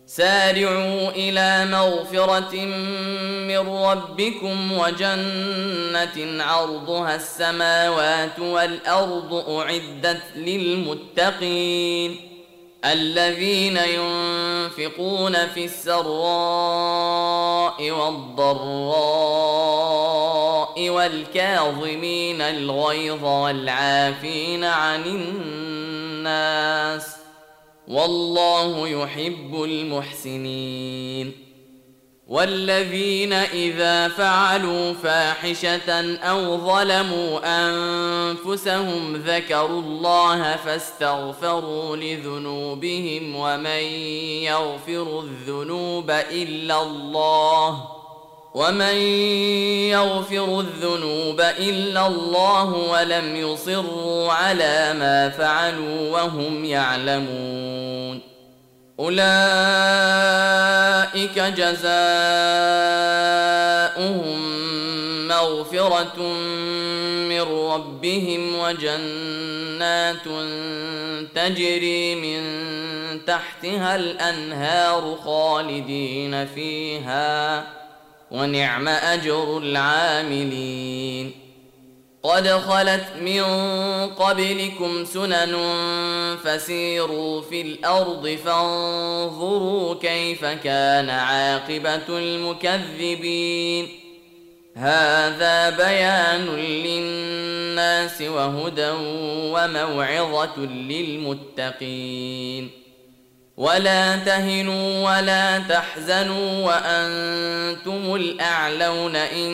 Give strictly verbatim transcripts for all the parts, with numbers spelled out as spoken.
سارعوا إلى مغفرة من ربكم وجنة عرضها السماوات والأرض أعدت للمتقين الذين ينفقون في السراء والضراء والكاظمين الغيظ والعافين عن الناس والله يحب المحسنين والذين إذا فعلوا فاحشة أو ظلموا أنفسهم ذكروا الله فاستغفروا لذنوبهم ومن يغفر الذنوب إلا الله ومن يغفر الذنوب إلا الله ولم يصروا على ما فعلوا وهم يعلمون أولئك جزاؤهم مغفرة من ربهم وجنات تجري من تحتها الأنهار خالدين فيها ونعم أجر العاملين قد خلت من قبلكم سنن فسيروا في الأرض فانظروا كيف كان عاقبة المكذبين هذا بيان للناس وهدى وموعظة للمتقين ولا تهنوا ولا تحزنوا وأنتم الأعلون إن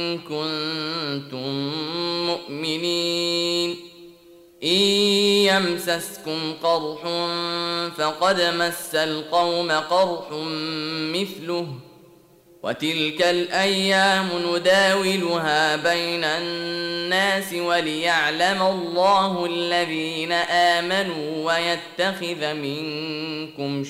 كنتم مؤمنين إن يمسسكم قرح فقد مس القوم قرح مثله وتلك الأيام نداولها بين الناس وليعلم الله الذين آمنوا ويتخذ منكم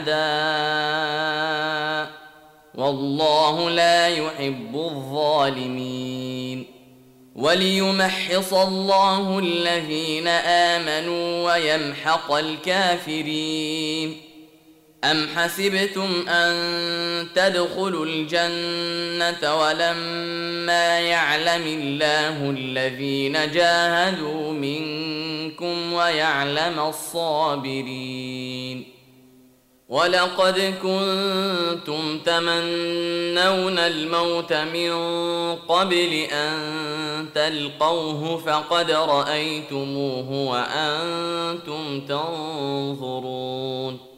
شهداء والله لا يحب الظالمين وليمحص الله الذين آمنوا ويمحق الكافرين أم حسبتم أن تدخلوا الجنة ولما يعلم الله الذين جاهدوا منكم ويعلم الصابرين ولقد كنتم تمنون الموت من قبل أن تلقوه فقد رأيتموه وأنتم تنظرون